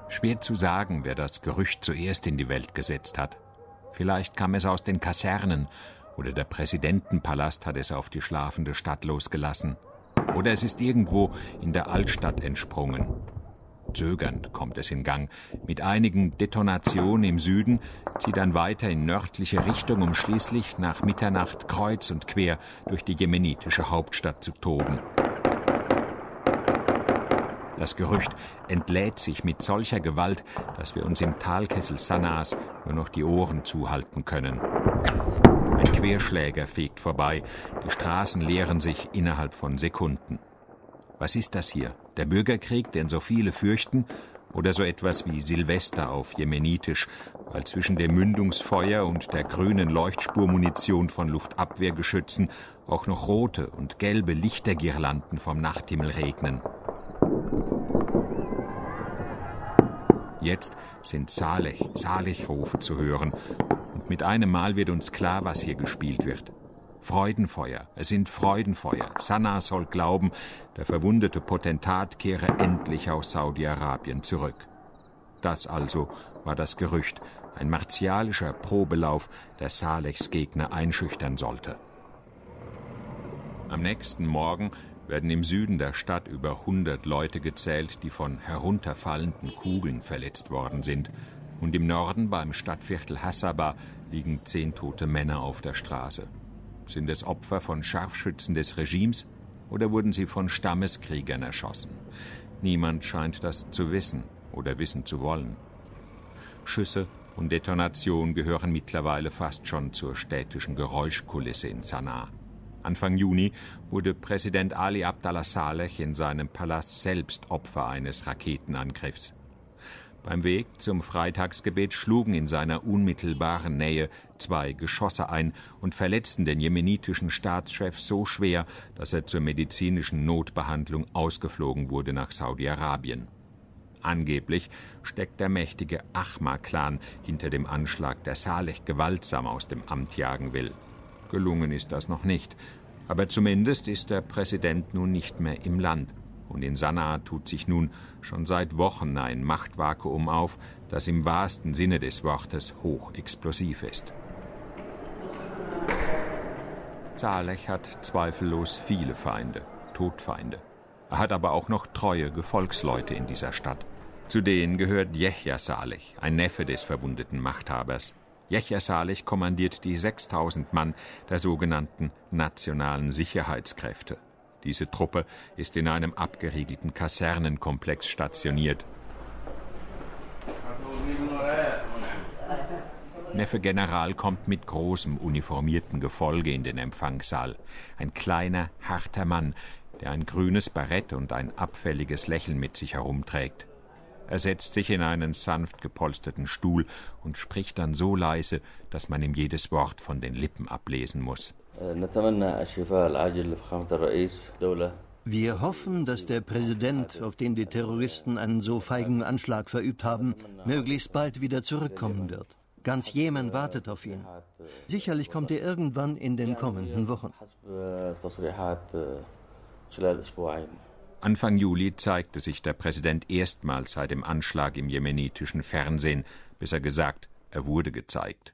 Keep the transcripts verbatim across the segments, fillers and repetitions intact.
Schwer zu sagen, wer das Gerücht zuerst in die Welt gesetzt hat. Vielleicht kam es aus den Kasernen oder der Präsidentenpalast hat es auf die schlafende Stadt losgelassen. Oder es ist irgendwo in der Altstadt entsprungen. Zögernd kommt es in Gang. Mit einigen Detonationen im Süden zieht dann weiter in nördliche Richtung, um schließlich nach Mitternacht kreuz und quer durch die jemenitische Hauptstadt zu toben. Das Gerücht entlädt sich mit solcher Gewalt, dass wir uns im Talkessel Sanaas nur noch die Ohren zuhalten können. Ein Querschläger fegt vorbei, die Straßen leeren sich innerhalb von Sekunden. Was ist das hier? Der Bürgerkrieg, den so viele fürchten? Oder so etwas wie Silvester auf Jemenitisch, weil zwischen dem Mündungsfeuer und der grünen Leuchtspurmunition von Luftabwehrgeschützen auch noch rote und gelbe Lichtergirlanden vom Nachthimmel regnen. Jetzt sind Saleh, Saleh-Rufe zu hören. Und mit einem Mal wird uns klar, was hier gespielt wird. Freudenfeuer, es sind Freudenfeuer. Sanaa soll glauben, der verwundete Potentat kehre endlich aus Saudi-Arabien zurück. Das also war das Gerücht, ein martialischer Probelauf, der Salehs Gegner einschüchtern sollte. Am nächsten Morgen werden im Süden der Stadt über hundert Leute gezählt, die von herunterfallenden Kugeln verletzt worden sind. Und im Norden, beim Stadtviertel Hassaba, liegen zehn tote Männer auf der Straße. Sind es Opfer von Scharfschützen des Regimes oder wurden sie von Stammeskriegern erschossen? Niemand scheint das zu wissen oder wissen zu wollen. Schüsse und Detonation gehören mittlerweile fast schon zur städtischen Geräuschkulisse in Sanaa. Anfang Juni wurde Präsident Ali Abdallah Saleh in seinem Palast selbst Opfer eines Raketenangriffs. Beim Weg zum Freitagsgebet schlugen in seiner unmittelbaren Nähe zwei Geschosse ein und verletzten den jemenitischen Staatschef so schwer, dass er zur medizinischen Notbehandlung ausgeflogen wurde nach Saudi-Arabien. Angeblich steckt der mächtige Ahmar-Clan hinter dem Anschlag, der Saleh gewaltsam aus dem Amt jagen will. Gelungen ist das noch nicht, aber zumindest ist der Präsident nun nicht mehr im Land. Und in Sanaa tut sich nun schon seit Wochen ein Machtvakuum auf, das im wahrsten Sinne des Wortes hochexplosiv ist. Saleh hat zweifellos viele Feinde, Todfeinde. Er hat aber auch noch treue Gefolgsleute in dieser Stadt. Zu denen gehört Yehya Saleh, ein Neffe des verwundeten Machthabers. Yehya Saleh kommandiert die sechstausend Mann der sogenannten Nationalen Sicherheitskräfte. Diese Truppe ist in einem abgeriegelten Kasernenkomplex stationiert. Neffe General kommt mit großem uniformierten Gefolge in den Empfangssaal. Ein kleiner, harter Mann, der ein grünes Barett und ein abfälliges Lächeln mit sich herumträgt. Er setzt sich in einen sanft gepolsterten Stuhl und spricht dann so leise, dass man ihm jedes Wort von den Lippen ablesen muss. Wir hoffen, dass der Präsident, auf den die Terroristen einen so feigen Anschlag verübt haben, möglichst bald wieder zurückkommen wird. Ganz Jemen wartet auf ihn. Sicherlich kommt er irgendwann in den kommenden Wochen. Anfang Juli zeigte sich der Präsident erstmals seit dem Anschlag im jemenitischen Fernsehen. Besser gesagt, er wurde gezeigt.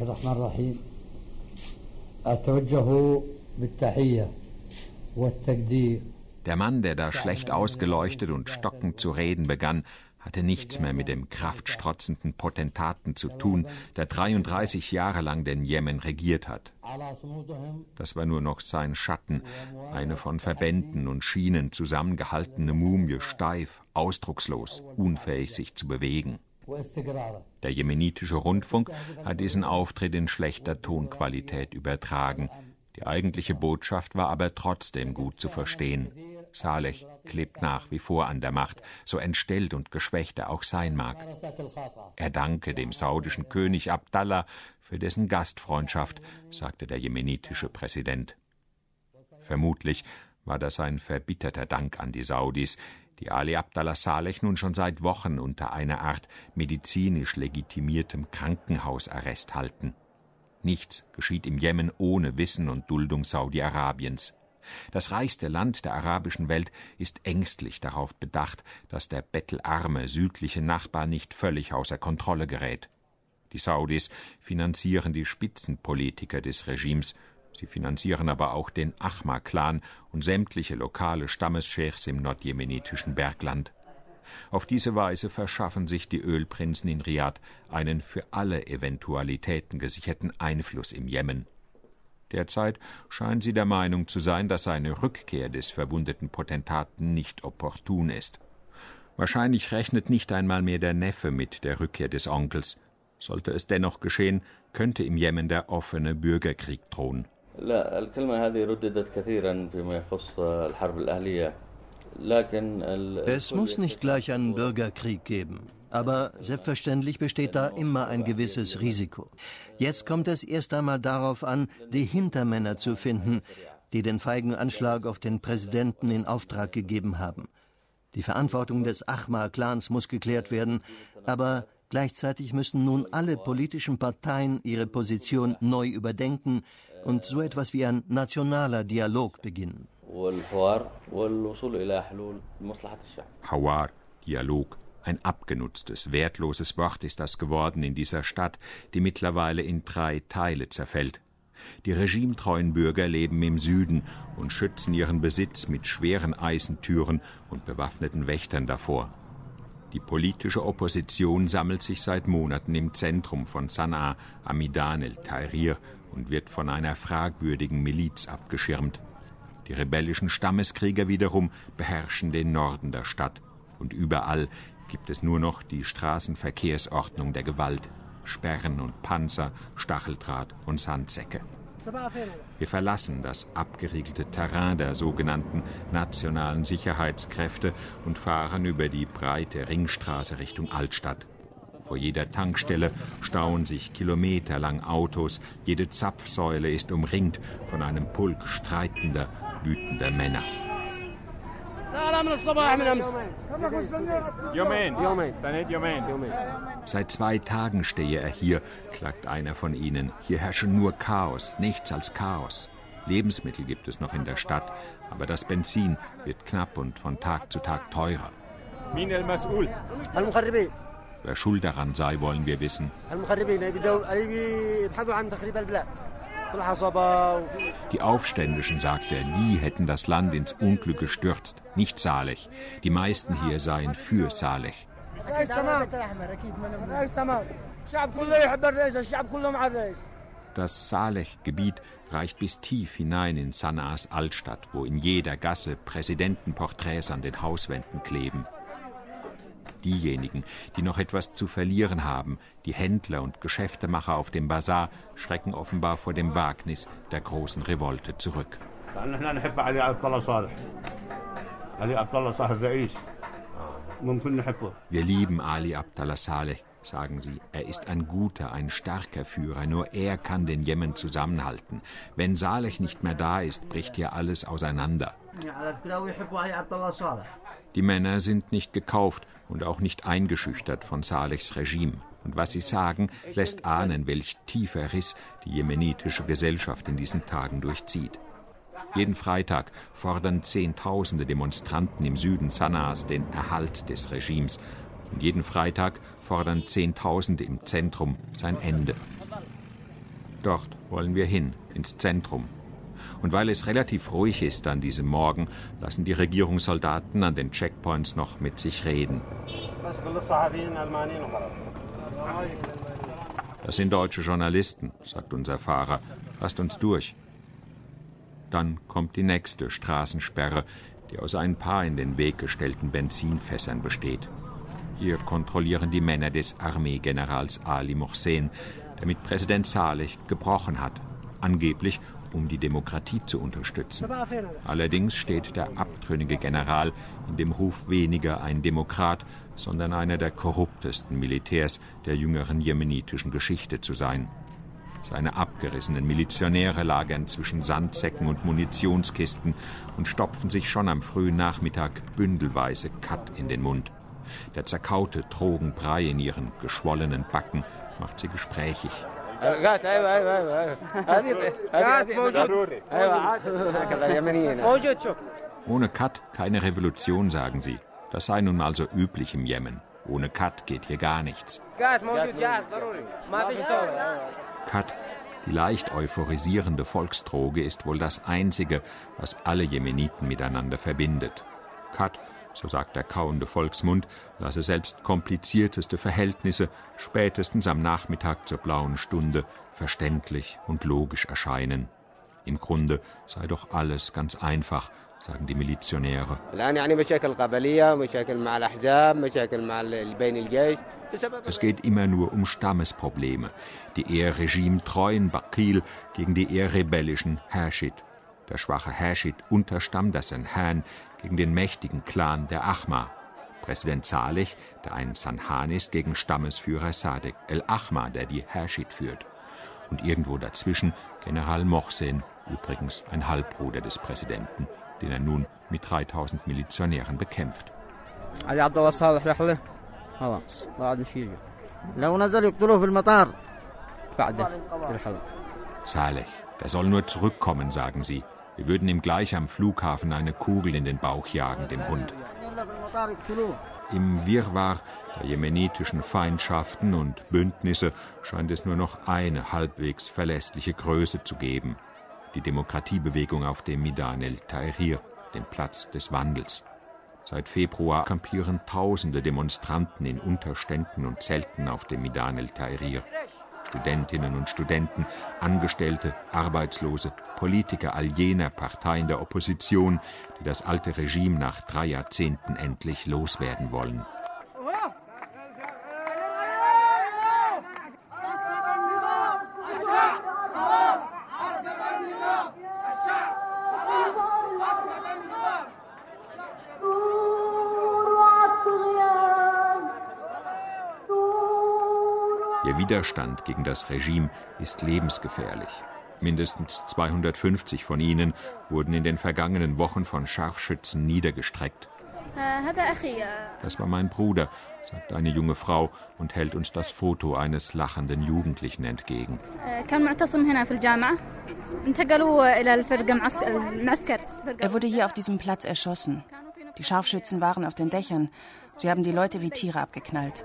Der Mann, der da schlecht ausgeleuchtet und stockend zu reden begann, hatte nichts mehr mit dem kraftstrotzenden Potentaten zu tun, der dreiunddreißig Jahre lang den Jemen regiert hat. Das war nur noch sein Schatten, eine von Verbänden und Schienen zusammengehaltene Mumie, steif, ausdruckslos, unfähig sich zu bewegen. Der jemenitische Rundfunk hat diesen Auftritt in schlechter Tonqualität übertragen. Die eigentliche Botschaft war aber trotzdem gut zu verstehen. Saleh klebt nach wie vor an der Macht, so entstellt und geschwächt er auch sein mag. Er danke dem saudischen König Abdallah für dessen Gastfreundschaft, sagte der jemenitische Präsident. Vermutlich war das ein verbitterter Dank an die Saudis, die Ali Abdallah Saleh nun schon seit Wochen unter einer Art medizinisch legitimiertem Krankenhausarrest halten. Nichts geschieht im Jemen ohne Wissen und Duldung Saudi-Arabiens. Das reichste Land der arabischen Welt ist ängstlich darauf bedacht, dass der bettelarme südliche Nachbar nicht völlig außer Kontrolle gerät. Die Saudis finanzieren die Spitzenpolitiker des Regimes, sie finanzieren aber auch den Ahmar-Clan und sämtliche lokale Stammescheichs im nordjemenitischen Bergland. Auf diese Weise verschaffen sich die Ölprinzen in Riad einen für alle Eventualitäten gesicherten Einfluss im Jemen. Derzeit scheinen sie der Meinung zu sein, dass eine Rückkehr des verwundeten Potentaten nicht opportun ist. Wahrscheinlich rechnet nicht einmal mehr der Neffe mit der Rückkehr des Onkels. Sollte es dennoch geschehen, könnte im Jemen der offene Bürgerkrieg drohen. Es muss nicht gleich einen Bürgerkrieg geben. Aber selbstverständlich besteht da immer ein gewisses Risiko. Jetzt kommt es erst einmal darauf an, die Hintermänner zu finden, die den feigen Anschlag auf den Präsidenten in Auftrag gegeben haben. Die Verantwortung des Ahmar-Clans muss geklärt werden, aber gleichzeitig müssen nun alle politischen Parteien ihre Position neu überdenken und so etwas wie ein nationaler Dialog beginnen. Hawar, Dialog. Ein abgenutztes, wertloses Wort ist das geworden in dieser Stadt, die mittlerweile in drei Teile zerfällt. Die regimetreuen Bürger leben im Süden und schützen ihren Besitz mit schweren Eisentüren und bewaffneten Wächtern davor. Die politische Opposition sammelt sich seit Monaten im Zentrum von Sanaa, Amidan el-Tahrir, und wird von einer fragwürdigen Miliz abgeschirmt. Die rebellischen Stammeskrieger wiederum beherrschen den Norden der Stadt, und überall gibt es nur noch die Straßenverkehrsordnung der Gewalt, Sperren und Panzer, Stacheldraht und Sandsäcke. Wir verlassen das abgeriegelte Terrain der sogenannten nationalen Sicherheitskräfte und fahren über die breite Ringstraße Richtung Altstadt. Vor jeder Tankstelle stauen sich kilometerlang Autos, jede Zapfsäule ist umringt von einem Pulk streitender, wütender Männer. Seit zwei Tagen stehe er hier, klagt einer von ihnen. Hier herrsche nur Chaos, nichts als Chaos. Lebensmittel gibt es noch in der Stadt, aber das Benzin wird knapp und von Tag zu Tag teurer. Wer schuld daran sei, wollen wir wissen. Die Aufständischen, sagt er, die hätten das Land ins Unglück gestürzt, nicht Saleh. Die meisten hier seien für Saleh. Das Saleh-Gebiet reicht bis tief hinein in Sanaas Altstadt, wo in jeder Gasse Präsidentenporträts an den Hauswänden kleben. Diejenigen, die noch etwas zu verlieren haben, die Händler und Geschäftemacher auf dem Bazar, schrecken offenbar vor dem Wagnis der großen Revolte zurück. Wir lieben Ali Abdallah Saleh, sagen sie. Er ist ein guter, ein starker Führer. Nur er kann den Jemen zusammenhalten. Wenn Saleh nicht mehr da ist, bricht hier alles auseinander. Die Männer sind nicht gekauft und auch nicht eingeschüchtert von Salehs Regime. Und was sie sagen, lässt ahnen, welch tiefer Riss die jemenitische Gesellschaft in diesen Tagen durchzieht. Jeden Freitag fordern Zehntausende Demonstranten im Süden Sanaas den Erhalt des Regimes. Und jeden Freitag fordern Zehntausende im Zentrum sein Ende. Dort wollen wir hin, ins Zentrum. Und weil es relativ ruhig ist an diesem Morgen, lassen die Regierungssoldaten an den Checkpoints noch mit sich reden. Das sind deutsche Journalisten, sagt unser Fahrer. Lasst uns durch. Dann kommt die nächste Straßensperre, die aus ein paar in den Weg gestellten Benzinfässern besteht. Hier kontrollieren die Männer des Armeegenerals Ali Mohsen, der mit Präsident Saleh gebrochen hat, angeblich um die Demokratie zu unterstützen. Allerdings steht der abtrünnige General in dem Ruf, weniger ein Demokrat, sondern einer der korruptesten Militärs der jüngeren jemenitischen Geschichte zu sein. Seine abgerissenen Milizionäre lagern zwischen Sandsäcken und Munitionskisten und stopfen sich schon am frühen Nachmittag bündelweise Kat in den Mund. Der zerkaute Drogenbrei in ihren geschwollenen Backen macht sie gesprächig. Ohne Kat keine Revolution, sagen sie. Das sei nun also üblich im Jemen. Ohne Kat geht hier gar nichts. Kat, die leicht euphorisierende Volksdroge, ist wohl das Einzige, was alle Jemeniten miteinander verbindet. Kat, so sagt der kauende Volksmund, lasse selbst komplizierteste Verhältnisse spätestens am Nachmittag zur blauen Stunde verständlich und logisch erscheinen. Im Grunde sei doch alles ganz einfach, sagen die Milizionäre. Es geht immer nur um Stammesprobleme, die eher regimetreuen Bakil gegen die eher rebellischen Hashid. Der schwache Hashid-Unterstamm, das Senhan, gegen den mächtigen Clan der Ahmar. Präsident Saleh, der ein Sanhan ist, gegen Stammesführer Sadek el-Ahmar, der die Hashid führt. Und irgendwo dazwischen General Mohsen, übrigens ein Halbbruder des Präsidenten, den er nun mit dreitausend Milizionären bekämpft. Saleh, der soll nur zurückkommen, sagen sie. Wir würden ihm gleich am Flughafen eine Kugel in den Bauch jagen, dem Hund. Im Wirrwarr der jemenitischen Feindschaften und Bündnisse scheint es nur noch eine halbwegs verlässliche Größe zu geben: die Demokratiebewegung auf dem Midan el-Tahrir, dem Platz des Wandels. Seit Februar kampieren tausende Demonstranten in Unterständen und Zelten auf dem Midan el-Tahrir. Studentinnen und Studenten, Angestellte, Arbeitslose, Politiker all jener Parteien der Opposition, die das alte Regime nach drei Jahrzehnten endlich loswerden wollen. Der Widerstand gegen das Regime ist lebensgefährlich. Mindestens zweihundertfünfzig von ihnen wurden in den vergangenen Wochen von Scharfschützen niedergestreckt. Das war mein Bruder, sagt eine junge Frau und hält uns das Foto eines lachenden Jugendlichen entgegen. Er wurde hier auf diesem Platz erschossen. Die Scharfschützen waren auf den Dächern. Sie haben die Leute wie Tiere abgeknallt.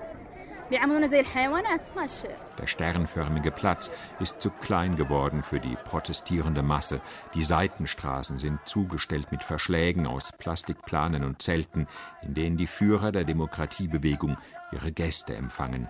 Der sternförmige Platz ist zu klein geworden für die protestierende Masse. Die Seitenstraßen sind zugestellt mit Verschlägen aus Plastikplanen und Zelten, in denen die Führer der Demokratiebewegung ihre Gäste empfangen.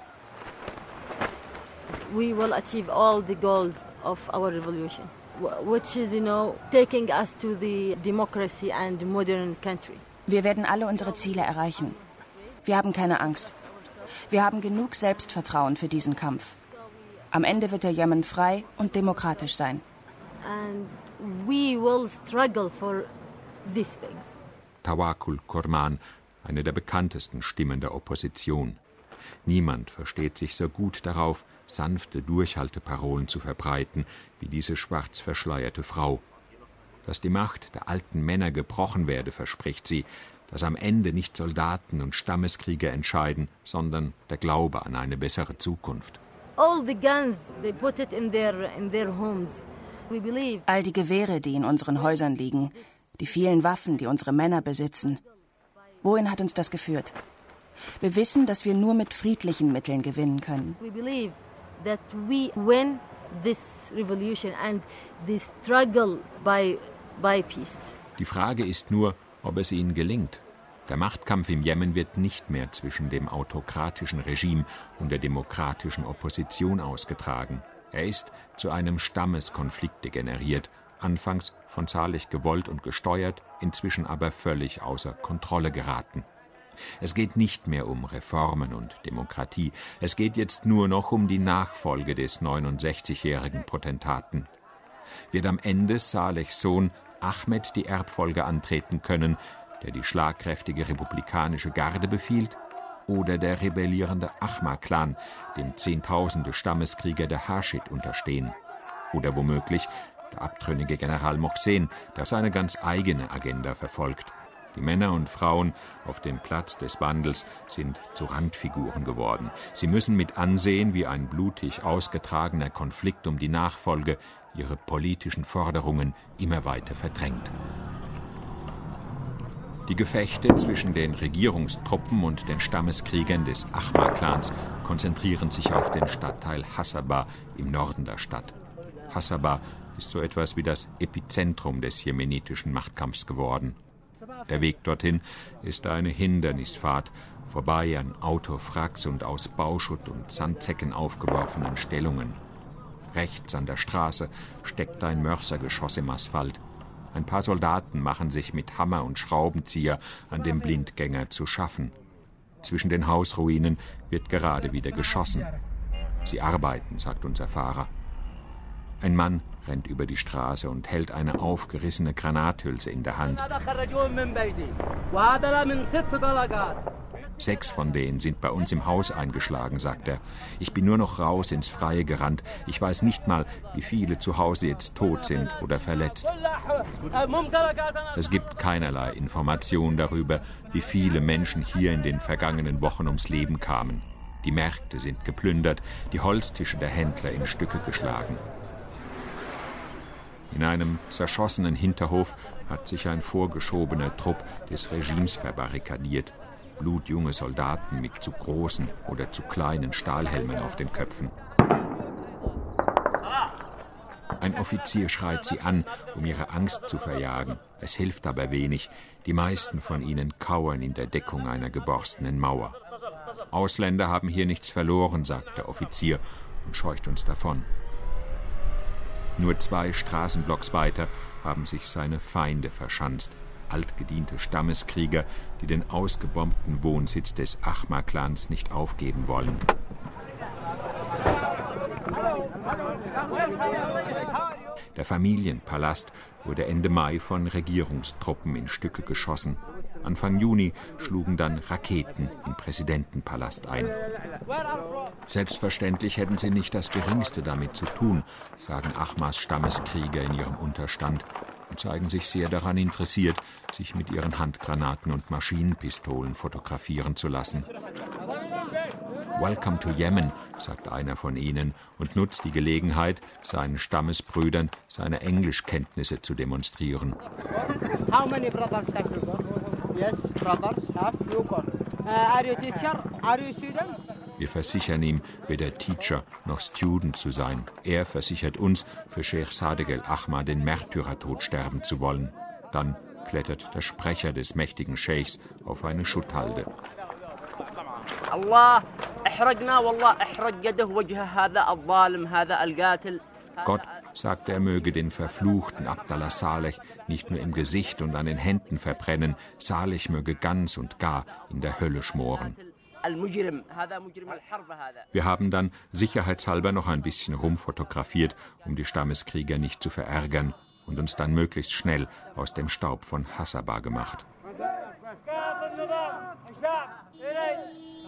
We will achieve all the goals of our revolution, which is, you know, taking us to the democracy and modern country. Wir werden alle unsere Ziele erreichen. Wir haben keine Angst. Wir haben genug Selbstvertrauen für diesen Kampf. Am Ende wird der Jemen frei und demokratisch sein. And we will struggle for these things. Tawakkul Kurman, eine der bekanntesten Stimmen der Opposition. Niemand versteht sich so gut darauf, sanfte Durchhalteparolen zu verbreiten, wie diese schwarz verschleierte Frau. Dass die Macht der alten Männer gebrochen werde, verspricht sie, dass am Ende nicht Soldaten und Stammeskrieger entscheiden, sondern der Glaube an eine bessere Zukunft. All the guns, they put it in their, in their homes. We believe. All die Gewehre, die in unseren Häusern liegen, die vielen Waffen, die unsere Männer besitzen. Wohin hat uns das geführt? Wir wissen, dass wir nur mit friedlichen Mitteln gewinnen können. We believe that we win this revolution and the struggle by, by peace. Die Frage ist nur, ob es ihnen gelingt. Der Machtkampf im Jemen wird nicht mehr zwischen dem autokratischen Regime und der demokratischen Opposition ausgetragen. Er ist zu einem Stammeskonflikt degeneriert, anfangs von Saleh gewollt und gesteuert, inzwischen aber völlig außer Kontrolle geraten. Es geht nicht mehr um Reformen und Demokratie, es geht jetzt nur noch um die Nachfolge des neunundsechzigjährigen Potentaten. Wird am Ende Salehs Sohn Ahmed die Erbfolge antreten können, der die schlagkräftige republikanische Garde befiehlt, oder der rebellierende Ahmar-Clan, dem Zehntausende Stammeskrieger der Hashid unterstehen, oder womöglich der abtrünnige General Mohsen, der seine ganz eigene Agenda verfolgt. Die Männer und Frauen auf dem Platz des Wandels sind zu Randfiguren geworden. Sie müssen mit ansehen, wie ein blutig ausgetragener Konflikt um die Nachfolge ihre politischen Forderungen immer weiter verdrängt. Die Gefechte zwischen den Regierungstruppen und den Stammeskriegern des Ahmar-Clans konzentrieren sich auf den Stadtteil Hassaba im Norden der Stadt. Hassaba ist so etwas wie das Epizentrum des jemenitischen Machtkampfs geworden. Der Weg dorthin ist eine Hindernisfahrt, vorbei an Autowracks und aus Bauschutt und Sandsäcken aufgeworfenen Stellungen. Rechts an der Straße steckt ein Mörsergeschoss im Asphalt. Ein paar Soldaten machen sich mit Hammer und Schraubenzieher an dem Blindgänger zu schaffen. Zwischen den Hausruinen wird gerade wieder geschossen. Sie arbeiten, sagt unser Fahrer. Ein Mann rennt über die Straße und hält eine aufgerissene Granathülse in der Hand. Sechs von denen sind bei uns im Haus eingeschlagen, sagt er. Ich bin nur noch raus ins Freie gerannt. Ich weiß nicht mal, wie viele zu Hause jetzt tot sind oder verletzt. Es gibt keinerlei Information darüber, wie viele Menschen hier in den vergangenen Wochen ums Leben kamen. Die Märkte sind geplündert, die Holztische der Händler in Stücke geschlagen. In einem zerschossenen Hinterhof hat sich ein vorgeschobener Trupp des Regimes verbarrikadiert. Blutjunge Soldaten mit zu großen oder zu kleinen Stahlhelmen auf den Köpfen. Ein Offizier schreit sie an, um ihre Angst zu verjagen. Es hilft aber wenig. Die meisten von ihnen kauern in der Deckung einer geborstenen Mauer. Ausländer haben hier nichts verloren, sagt der Offizier und scheucht uns davon. Nur zwei Straßenblocks weiter haben sich seine Feinde verschanzt. Altgediente Stammeskrieger, die den ausgebombten Wohnsitz des Ahmar-Clans nicht aufgeben wollen. Der Familienpalast wurde Ende Mai von Regierungstruppen in Stücke geschossen. Anfang Juni schlugen dann Raketen im Präsidentenpalast ein. Selbstverständlich hätten sie nicht das Geringste damit zu tun, sagen Ahmars Stammeskrieger in ihrem Unterstand und zeigen sich sehr daran interessiert, sich mit ihren Handgranaten und Maschinenpistolen fotografieren zu lassen. Welcome to Yemen, sagt einer von ihnen und nutzt die Gelegenheit, seinen Stammesbrüdern seine Englischkenntnisse zu demonstrieren. How many brothers have you got? Yes, brothers have you got. Uh, are you teacher? Are you student? Wir versichern ihm, weder Teacher noch Student zu sein. Er versichert uns, für Sheikh Sadegh el-Ahmar den Märtyrertod sterben zu wollen. Dann klettert der Sprecher des mächtigen Scheichs auf eine Schutthalde. Allah, ihragna wallah ihrag yadah wajha hadha al-zalim hadha al-qatil. Gott sagt, er möge den verfluchten Abdallah Saleh nicht nur im Gesicht und an den Händen verbrennen, Saleh möge ganz und gar in der Hölle schmoren. Wir haben dann sicherheitshalber noch ein bisschen rumfotografiert, um die Stammeskrieger nicht zu verärgern, und uns dann möglichst schnell aus dem Staub von Hassaba gemacht.